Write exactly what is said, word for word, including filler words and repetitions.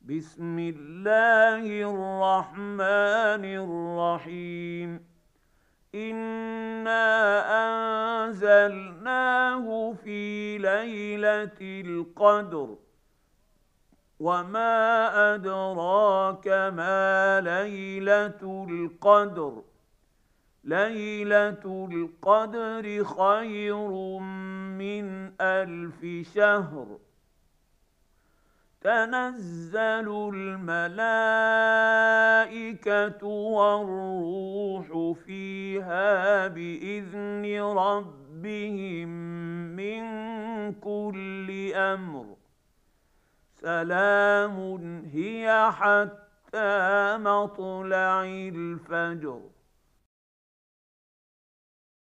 بسم الله الرحمن الرحيم. إنا أنزلناه في ليلة القدر، وما أدراك ما ليلة القدر. ليلة القدر خير من ألف شهر. تنزل الملائكة والروح فيها بإذن ربهم من كل أمر. سلام هي حتى مطلع الفجر.